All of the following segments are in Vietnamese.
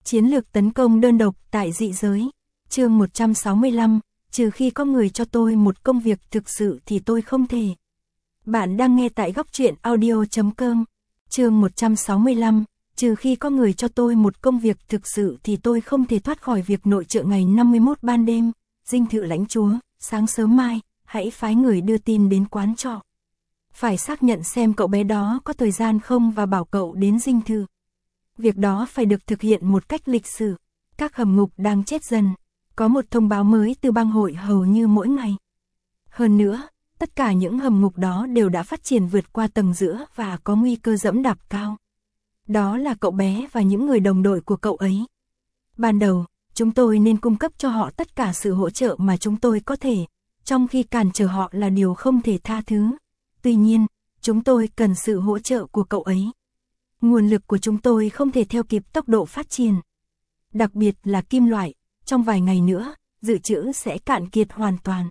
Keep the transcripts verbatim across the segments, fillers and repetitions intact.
Chiến lược tấn công đơn độc tại dị giới. Chương một trăm sáu mươi lăm, trừ khi có người cho tôi một công việc thực sự thì tôi không thể. Bạn đang nghe tại góc truyện audio chấm com. Chương một trăm sáu mươi lăm, trừ khi có người cho tôi một công việc thực sự thì tôi không thể thoát khỏi việc nội trợ ngày năm mươi mốt ban đêm. Dinh thự lãnh chúa, sáng sớm mai, hãy phái người đưa tin đến quán trọ. Phải xác nhận xem cậu bé đó có thời gian không và bảo cậu đến dinh thự. Việc đó phải được thực hiện một cách lịch sử. Các hầm ngục đang chết dần. Có một thông báo mới từ bang hội hầu như mỗi ngày. Hơn nữa, tất cả những hầm ngục đó đều đã phát triển vượt qua tầng giữa và có nguy cơ dẫm đạp cao. Đó là cậu bé và những người đồng đội của cậu ấy. Ban đầu, chúng tôi nên cung cấp cho họ tất cả sự hỗ trợ mà chúng tôi có thể, trong khi cản trở họ là điều không thể tha thứ. Tuy nhiên, chúng tôi cần sự hỗ trợ của cậu ấy. Nguồn lực của chúng tôi không thể theo kịp tốc độ phát triển. Đặc biệt là kim loại, trong vài ngày nữa, dự trữ sẽ cạn kiệt hoàn toàn.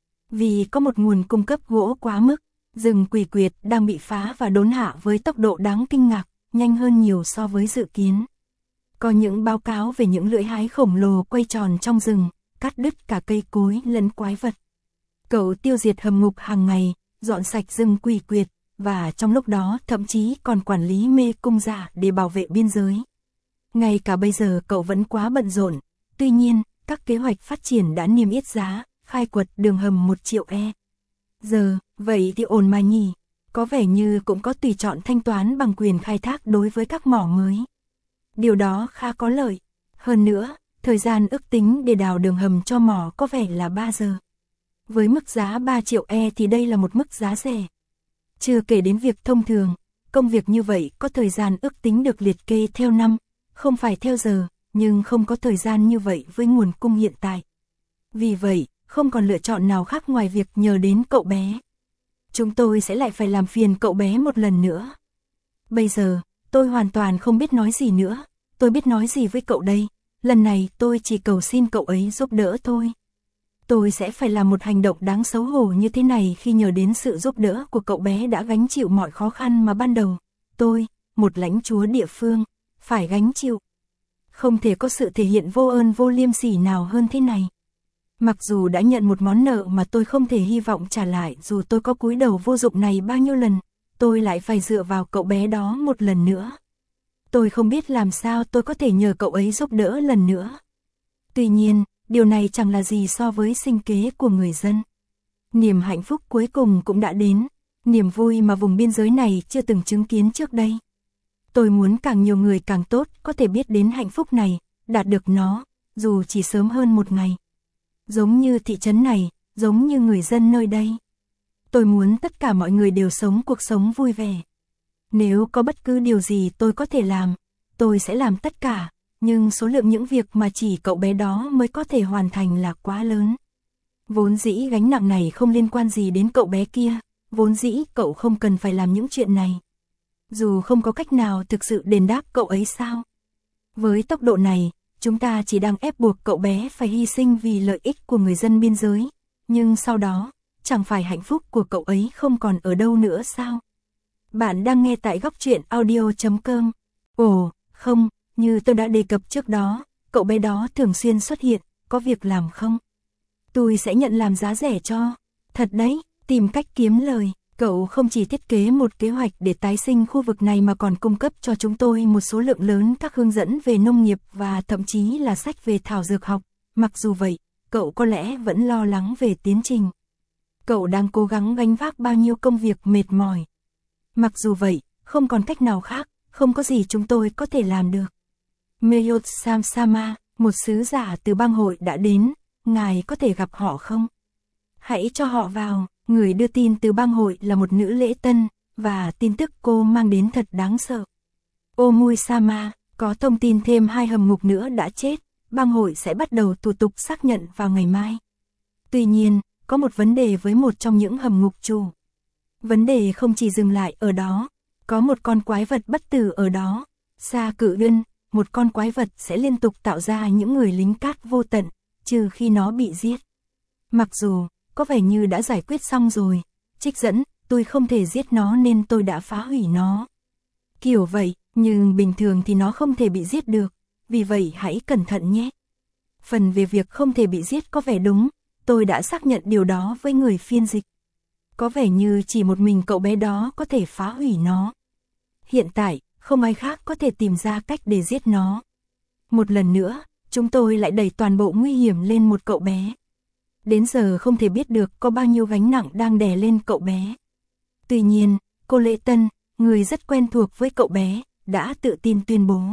Vì có một nguồn cung cấp gỗ quá mức, rừng quỷ quyệt đang bị phá và đốn hạ với tốc độ đáng kinh ngạc, nhanh hơn nhiều so với dự kiến. Có những báo cáo về những lưỡi hái khổng lồ quay tròn trong rừng, cắt đứt cả cây cối lẫn quái vật. Cậu tiêu diệt hầm ngục hàng ngày, dọn sạch rừng quỷ quyệt, và trong lúc đó thậm chí còn quản lý mê cung giả để bảo vệ biên giới. Ngay cả bây giờ cậu vẫn quá bận rộn, tuy nhiên, các kế hoạch phát triển đã niêm yết giá, khai quật đường hầm một triệu e. Giờ, vậy thì ổn mà nhỉ, có vẻ như cũng có tùy chọn thanh toán bằng quyền khai thác đối với các mỏ mới. Điều đó khá có lợi. Hơn nữa, thời gian ước tính để đào đường hầm cho mỏ có vẻ là ba giờ. Với mức giá ba triệu e thì đây là một mức giá rẻ. Chưa kể đến việc thông thường, công việc như vậy có thời gian ước tính được liệt kê theo năm, không phải theo giờ, nhưng không có thời gian như vậy với nguồn cung hiện tại. Vì vậy, không còn lựa chọn nào khác ngoài việc nhờ đến cậu bé. Chúng tôi sẽ lại phải làm phiền cậu bé một lần nữa. Bây giờ, tôi hoàn toàn không biết nói gì nữa, tôi biết nói gì với cậu đây, lần này tôi chỉ cầu xin cậu ấy giúp đỡ thôi. Tôi sẽ phải làm một hành động đáng xấu hổ như thế này khi nhờ đến sự giúp đỡ của cậu bé đã gánh chịu mọi khó khăn mà ban đầu, tôi, một lãnh chúa địa phương, phải gánh chịu. Không thể có sự thể hiện vô ơn vô liêm sỉ nào hơn thế này. Mặc dù đã nhận một món nợ mà tôi không thể hy vọng trả lại dù tôi có cúi đầu vô dụng này bao nhiêu lần, tôi lại phải dựa vào cậu bé đó một lần nữa. Tôi không biết làm sao tôi có thể nhờ cậu ấy giúp đỡ lần nữa. Tuy nhiên, điều này chẳng là gì so với sinh kế của người dân. Niềm hạnh phúc cuối cùng cũng đã đến, niềm vui mà vùng biên giới này chưa từng chứng kiến trước đây. Tôi muốn càng nhiều người càng tốt có thể biết đến hạnh phúc này, đạt được nó, dù chỉ sớm hơn một ngày. Giống như thị trấn này, giống như người dân nơi đây. Tôi muốn tất cả mọi người đều sống cuộc sống vui vẻ. Nếu có bất cứ điều gì tôi có thể làm, tôi sẽ làm tất cả, nhưng số lượng những việc mà chỉ cậu bé đó mới có thể hoàn thành là quá lớn. Vốn dĩ gánh nặng này không liên quan gì đến cậu bé kia, vốn dĩ cậu không cần phải làm những chuyện này. Dù không có cách nào thực sự đền đáp cậu ấy sao? Với tốc độ này, chúng ta chỉ đang ép buộc cậu bé phải hy sinh vì lợi ích của người dân biên giới. Nhưng sau đó, chẳng phải hạnh phúc của cậu ấy không còn ở đâu nữa sao? Bạn đang nghe tại góc truyện audio chấm com. Ồ, không, như tôi đã đề cập trước đó, cậu bé đó thường xuyên xuất hiện, có việc làm không? Tôi sẽ nhận làm giá rẻ cho. Thật đấy, tìm cách kiếm lời. Cậu không chỉ thiết kế một kế hoạch để tái sinh khu vực này mà còn cung cấp cho chúng tôi một số lượng lớn các hướng dẫn về nông nghiệp và thậm chí là sách về thảo dược học. Mặc dù vậy, cậu có lẽ vẫn lo lắng về tiến trình. Cậu đang cố gắng gánh vác bao nhiêu công việc mệt mỏi. Mặc dù vậy, không còn cách nào khác, không có gì chúng tôi có thể làm được. Meyot Samsama, một sứ giả từ bang hội đã đến, ngài có thể gặp họ không? Hãy cho họ vào. Người đưa tin từ bang hội là một nữ lễ tân, và tin tức cô mang đến thật đáng sợ. Omui Sama, có thông tin thêm hai hầm ngục nữa đã chết, bang hội sẽ bắt đầu thủ tục xác nhận vào ngày mai. Tuy nhiên, có một vấn đề với một trong những hầm ngục chủ. Vấn đề không chỉ dừng lại ở đó, có một con quái vật bất tử ở đó. Sa Cự Uyên, một con quái vật sẽ liên tục tạo ra những người lính cát vô tận, trừ khi nó bị giết. Mặc dù có vẻ như đã giải quyết xong rồi. Trích dẫn, tôi không thể giết nó nên tôi đã phá hủy nó. Kiểu vậy, nhưng bình thường thì nó không thể bị giết được. vì vậy hãy cẩn thận nhé. Phần về việc không thể bị giết có vẻ đúng, tôi đã xác nhận điều đó với người phiên dịch. Có vẻ như chỉ một mình cậu bé đó có thể phá hủy nó. Hiện tại, không ai khác có thể tìm ra cách để giết nó. Một lần nữa, chúng tôi lại đẩy toàn bộ nguy hiểm lên một cậu bé. Đến giờ không thể biết được có bao nhiêu gánh nặng đang đè lên cậu bé. Tuy nhiên, cô Lễ Tân, người rất quen thuộc với cậu bé, đã tự tin tuyên bố.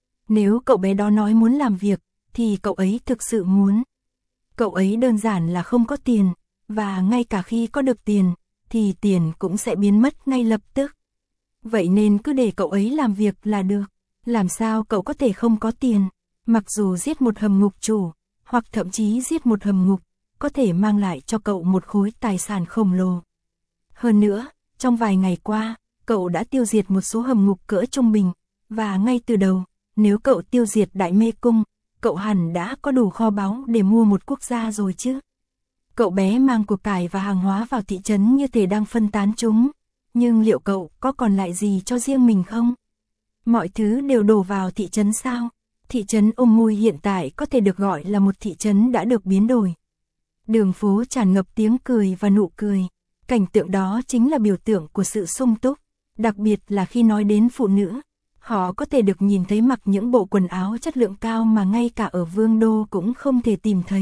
Nếu cậu bé đó nói muốn làm việc, thì cậu ấy thực sự muốn. Cậu ấy đơn giản là không có tiền, và ngay cả khi có được tiền, thì tiền cũng sẽ biến mất ngay lập tức. Vậy nên cứ để cậu ấy làm việc là được. Làm sao cậu có thể không có tiền? Mặc dù giết một hầm ngục chủ, hoặc thậm chí giết một hầm ngục, có thể mang lại cho cậu một khối tài sản khổng lồ. Hơn nữa, trong vài ngày qua, cậu đã tiêu diệt một số hầm ngục cỡ trung bình, và ngay từ đầu, nếu cậu tiêu diệt Đại Mê Cung, cậu hẳn đã có đủ kho báu để mua một quốc gia rồi chứ. Cậu bé mang của cải và hàng hóa vào thị trấn như thể đang phân tán chúng, nhưng liệu cậu có còn lại gì cho riêng mình không? Mọi thứ đều đổ vào thị trấn sao? Thị trấn Ôm Mui hiện tại có thể được gọi là một thị trấn đã được biến đổi. Đường phố tràn ngập tiếng cười và nụ cười. Cảnh tượng đó chính là biểu tượng của sự sung túc, đặc biệt là khi nói đến phụ nữ. Họ có thể được nhìn thấy mặc những bộ quần áo chất lượng cao mà ngay cả ở Vương đô cũng không thể tìm thấy.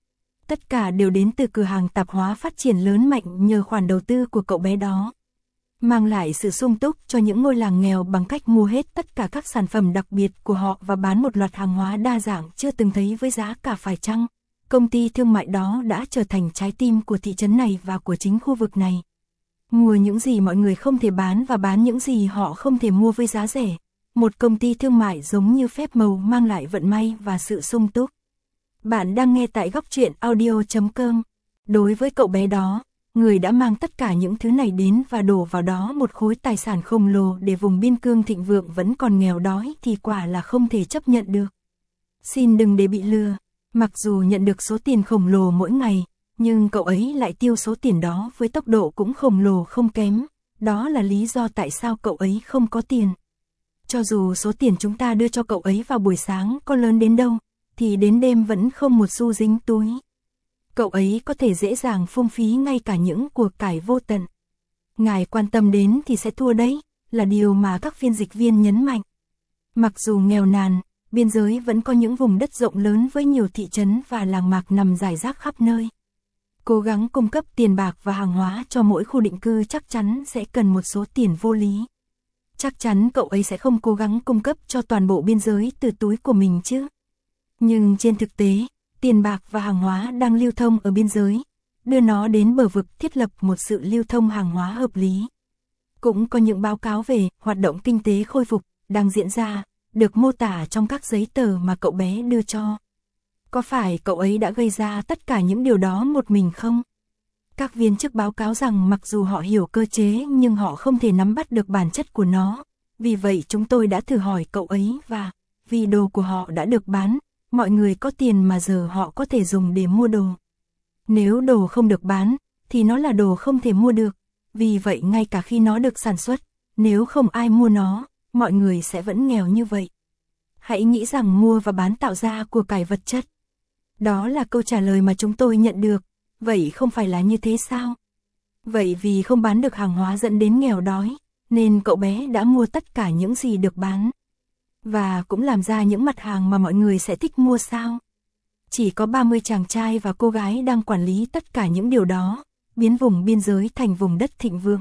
Tất cả đều đến từ cửa hàng tạp hóa phát triển lớn mạnh nhờ khoản đầu tư của cậu bé đó. Mang lại sự sung túc cho những ngôi làng nghèo bằng cách mua hết tất cả các sản phẩm đặc biệt của họ và bán một loạt hàng hóa đa dạng chưa từng thấy với giá cả phải chăng. Công ty thương mại đó đã trở thành trái tim của thị trấn này và của chính khu vực này. Mua những gì mọi người không thể bán và bán những gì họ không thể mua với giá rẻ. Một công ty thương mại giống như phép màu mang lại vận may và sự sung túc. Bạn đang nghe tại góc truyện audio chấm com. Đối với cậu bé đó, người đã mang tất cả những thứ này đến và đổ vào đó một khối tài sản khổng lồ để vùng biên cương thịnh vượng vẫn còn nghèo đói thì quả là không thể chấp nhận được. Xin đừng để bị lừa. Mặc dù nhận được số tiền khổng lồ mỗi ngày, nhưng cậu ấy lại tiêu số tiền đó với tốc độ cũng khổng lồ không kém. Đó là lý do tại sao cậu ấy không có tiền. Cho dù số tiền chúng ta đưa cho cậu ấy vào buổi sáng có lớn đến đâu, thì đến đêm vẫn không một xu dính túi. Cậu ấy có thể dễ dàng phung phí ngay cả những của cải vô tận. Ngài quan tâm đến thì sẽ thua đấy, là điều mà các phiên dịch viên nhấn mạnh. Mặc dù nghèo nàn, biên giới vẫn có những vùng đất rộng lớn với nhiều thị trấn và làng mạc nằm rải rác khắp nơi. Cố gắng cung cấp tiền bạc và hàng hóa cho mỗi khu định cư chắc chắn sẽ cần một số tiền vô lý. Chắc chắn cậu ấy sẽ không cố gắng cung cấp cho toàn bộ biên giới từ túi của mình chứ. Nhưng trên thực tế, tiền bạc và hàng hóa đang lưu thông ở biên giới, đưa nó đến bờ vực thiết lập một sự lưu thông hàng hóa hợp lý. Cũng có những báo cáo về hoạt động kinh tế khôi phục đang diễn ra, được mô tả trong các giấy tờ mà cậu bé đưa cho. Có phải cậu ấy đã gây ra tất cả những điều đó một mình không? Các viên chức báo cáo rằng mặc dù họ hiểu cơ chế nhưng họ không thể nắm bắt được bản chất của nó. Vì vậy chúng tôi đã thử hỏi cậu ấy và, vì đồ của họ đã được bán, mọi người có tiền mà giờ họ có thể dùng để mua đồ. Nếu đồ không được bán, thì nó là đồ không thể mua được. Vì vậy ngay cả khi nó được sản xuất, nếu không ai mua nó, mọi người sẽ vẫn nghèo như vậy. Hãy nghĩ rằng mua và bán tạo ra của cải vật chất. Đó là câu trả lời mà chúng tôi nhận được. Vậy không phải là như thế sao? Vậy vì không bán được hàng hóa dẫn đến nghèo đói, nên cậu bé đã mua tất cả những gì được bán. Và cũng làm ra những mặt hàng mà mọi người sẽ thích mua sao? Chỉ có ba mươi chàng trai và cô gái đang quản lý tất cả những điều đó, biến vùng biên giới thành vùng đất thịnh vượng.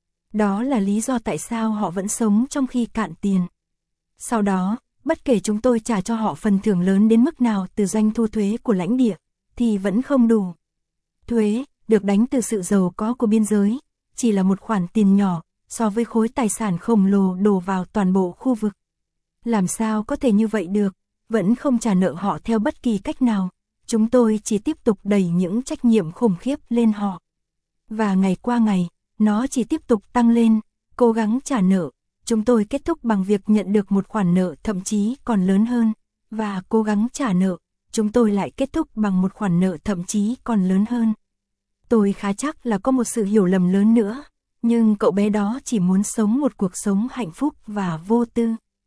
Đó là lý do tại sao họ vẫn sống trong khi cạn tiền. Sau đó, bất kể chúng tôi trả cho họ phần thưởng lớn đến mức nào từ doanh thu thuế của lãnh địa, thì vẫn không đủ. Thuế, được đánh từ sự giàu có của biên giới, chỉ là một khoản tiền nhỏ, so với khối tài sản khổng lồ đổ vào toàn bộ khu vực. Làm sao có thể như vậy được, vẫn không trả nợ họ theo bất kỳ cách nào, chúng tôi chỉ tiếp tục đẩy những trách nhiệm khủng khiếp lên họ. Và ngày qua ngày, nó chỉ tiếp tục tăng lên, cố gắng trả nợ, chúng tôi kết thúc bằng việc nhận được một khoản nợ thậm chí còn lớn hơn, và cố gắng trả nợ, chúng tôi lại kết thúc bằng một khoản nợ thậm chí còn lớn hơn. Tôi khá chắc là có một sự hiểu lầm lớn nữa, nhưng cậu bé đó chỉ muốn sống một cuộc sống hạnh phúc và vô tư.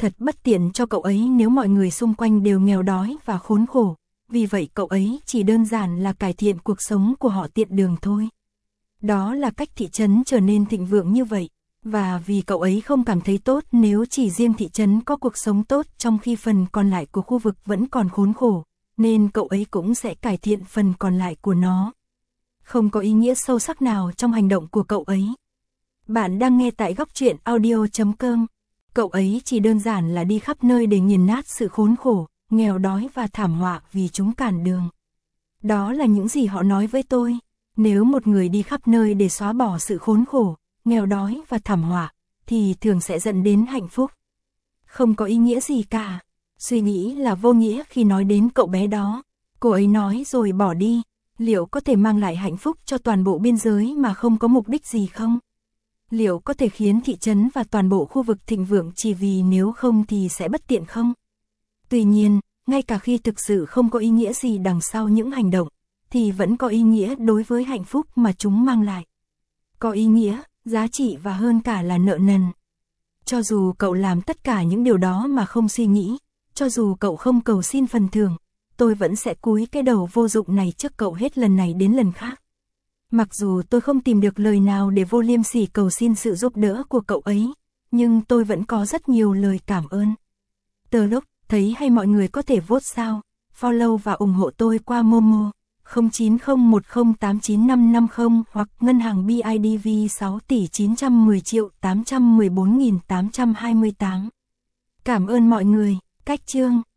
Thật bất tiện cho cậu ấy nếu mọi người xung quanh đều nghèo đói và khốn khổ, vì vậy cậu ấy chỉ đơn giản là cải thiện cuộc sống của họ tiện đường thôi. Đó là cách thị trấn trở nên thịnh vượng như vậy, và vì cậu ấy không cảm thấy tốt nếu chỉ riêng thị trấn có cuộc sống tốt trong khi phần còn lại của khu vực vẫn còn khốn khổ, nên cậu ấy cũng sẽ cải thiện phần còn lại của nó. Không có ý nghĩa sâu sắc nào trong hành động của cậu ấy. Bạn đang nghe tại góc truyện audio chấm com. Cậu ấy chỉ đơn giản là đi khắp nơi để nghiền nát sự khốn khổ, nghèo đói và thảm họa vì chúng cản đường. Đó là những gì họ nói với tôi. Nếu một người đi khắp nơi để xóa bỏ sự khốn khổ, nghèo đói và thảm họa, thì thường sẽ dẫn đến hạnh phúc. Không có ý nghĩa gì cả. Suy nghĩ là vô nghĩa khi nói đến cậu bé đó. Cô ấy nói rồi bỏ đi. Liệu có thể mang lại hạnh phúc cho toàn bộ biên giới mà không có mục đích gì không? Liệu có thể khiến thị trấn và toàn bộ khu vực thịnh vượng chỉ vì nếu không thì sẽ bất tiện không? Tuy nhiên, ngay cả khi thực sự không có ý nghĩa gì đằng sau những hành động, thì vẫn có ý nghĩa đối với hạnh phúc mà chúng mang lại. Có ý nghĩa, giá trị và hơn cả là nợ nần. Cho dù cậu làm tất cả những điều đó mà không suy nghĩ, cho dù cậu không cầu xin phần thưởng, tôi vẫn sẽ cúi cái đầu vô dụng này trước cậu hết lần này đến lần khác. Mặc dù tôi không tìm được lời nào để vô liêm sỉ cầu xin sự giúp đỡ của cậu ấy, nhưng tôi vẫn có rất nhiều lời cảm ơn. Tờ lúc, thấy hay mọi người có thể vote sao, follow và ủng hộ tôi qua Momo không chín không một không tám chín năm năm không hoặc ngân hàng bê i đê vê sáu tỷ chín trăm mười triệu tám trăm mười bốn nghìn tám trăm hai mươi tám. Cảm ơn mọi người. Cách chương